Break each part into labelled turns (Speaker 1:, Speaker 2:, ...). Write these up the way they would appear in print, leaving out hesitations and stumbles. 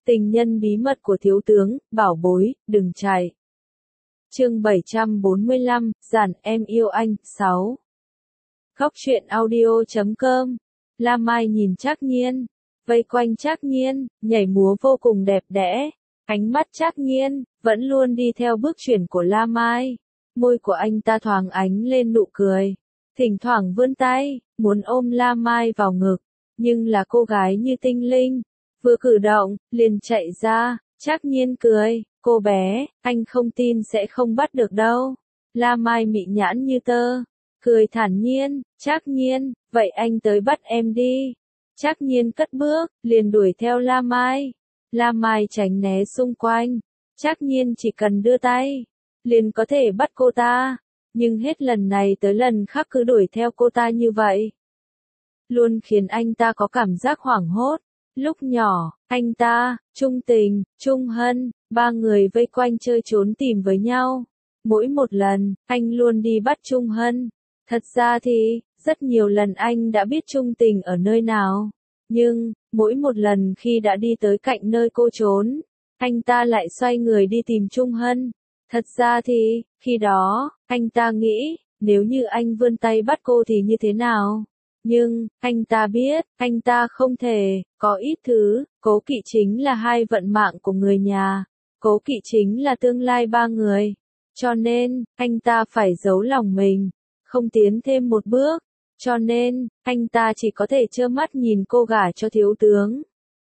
Speaker 1: Tình nhân bí mật của thiếu tướng, bảo bối, đừng chạy. Chương 745, Giản em yêu anh, 6. Góc truyện audio.com. La Mai nhìn Trác Nhiên, vây quanh Trác Nhiên, nhảy múa vô cùng đẹp đẽ. Ánh mắt Trác Nhiên vẫn luôn đi theo bước chuyển của La Mai. Môi của anh ta thoáng ánh lên nụ cười, thỉnh thoảng vươn tay, muốn ôm La Mai vào ngực, nhưng là cô gái như tinh linh, vừa cử động, liền chạy ra. Trác Nhiên cười, cô bé, anh không tin sẽ không bắt được đâu. La Mai mị nhãn như tơ, cười thản nhiên, Trác Nhiên, vậy anh tới bắt em đi. Trác Nhiên cất bước, liền đuổi theo La Mai. La Mai tránh né xung quanh, Trác Nhiên chỉ cần đưa tay, liền có thể bắt cô ta, nhưng hết lần này tới lần khác cứ đuổi theo cô ta như vậy, luôn khiến anh ta có cảm giác hoảng hốt. Lúc nhỏ, anh ta, Trung Tình, Trung Hân, ba người vây quanh chơi trốn tìm với nhau. Mỗi một lần, anh luôn đi bắt Trung Hân. Thật ra thì, rất nhiều lần anh đã biết Trung Tình ở nơi nào. Nhưng, mỗi một lần khi đã đi tới cạnh nơi cô trốn, anh ta lại xoay người đi tìm Trung Hân. Thật ra thì, khi đó, anh ta nghĩ, nếu như anh vươn tay bắt cô thì như thế nào? Nhưng, anh ta biết, anh ta không thể, có ít thứ, cố kỵ chính là hai vận mạng của người nhà, cố kỵ chính là tương lai ba người. Cho nên, anh ta phải giấu lòng mình, không tiến thêm một bước. Cho nên, anh ta chỉ có thể trơ mắt nhìn cô gả cho thiếu tướng.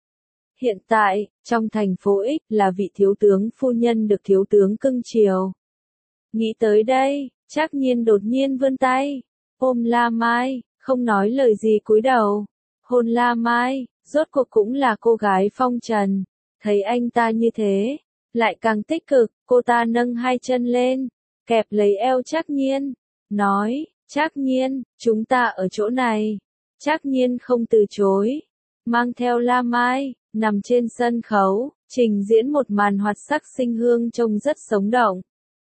Speaker 1: Hiện tại, trong thành phố X là vị thiếu tướng phu nhân được thiếu tướng cưng chiều. Nghĩ tới đây, Trác Nhiên đột nhiên vươn tay, ôm La Mai, không nói lời gì cúi đầu, hôn La Mai, rốt cuộc cũng là cô gái phong trần. Thấy anh ta như thế, lại càng tích cực, cô ta nâng hai chân lên, kẹp lấy eo Trác Nhiên, nói, Trác Nhiên, chúng ta ở chỗ này. Trác Nhiên không từ chối, mang theo La Mai, nằm trên sân khấu, trình diễn một màn hoạt sắc sinh hương trông rất sống động.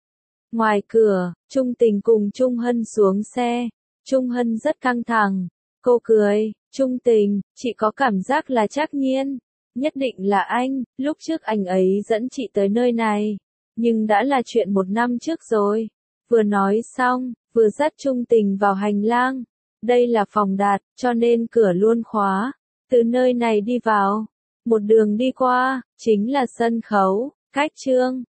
Speaker 1: Ngoài cửa, Trung Tình cùng Trung Hân xuống xe. Trung Hân rất căng thẳng, cô cười, Trung Tình, chị có cảm giác là Trác Nhiên, nhất định là anh, lúc trước anh ấy dẫn chị tới nơi này, nhưng đã là chuyện 1 năm trước rồi. Vừa nói xong, vừa dắt Trung Tình vào hành lang, đây là phòng Đạt, cho nên cửa luôn khóa, từ nơi này đi vào, một đường đi qua, chính là sân khấu, cách trương,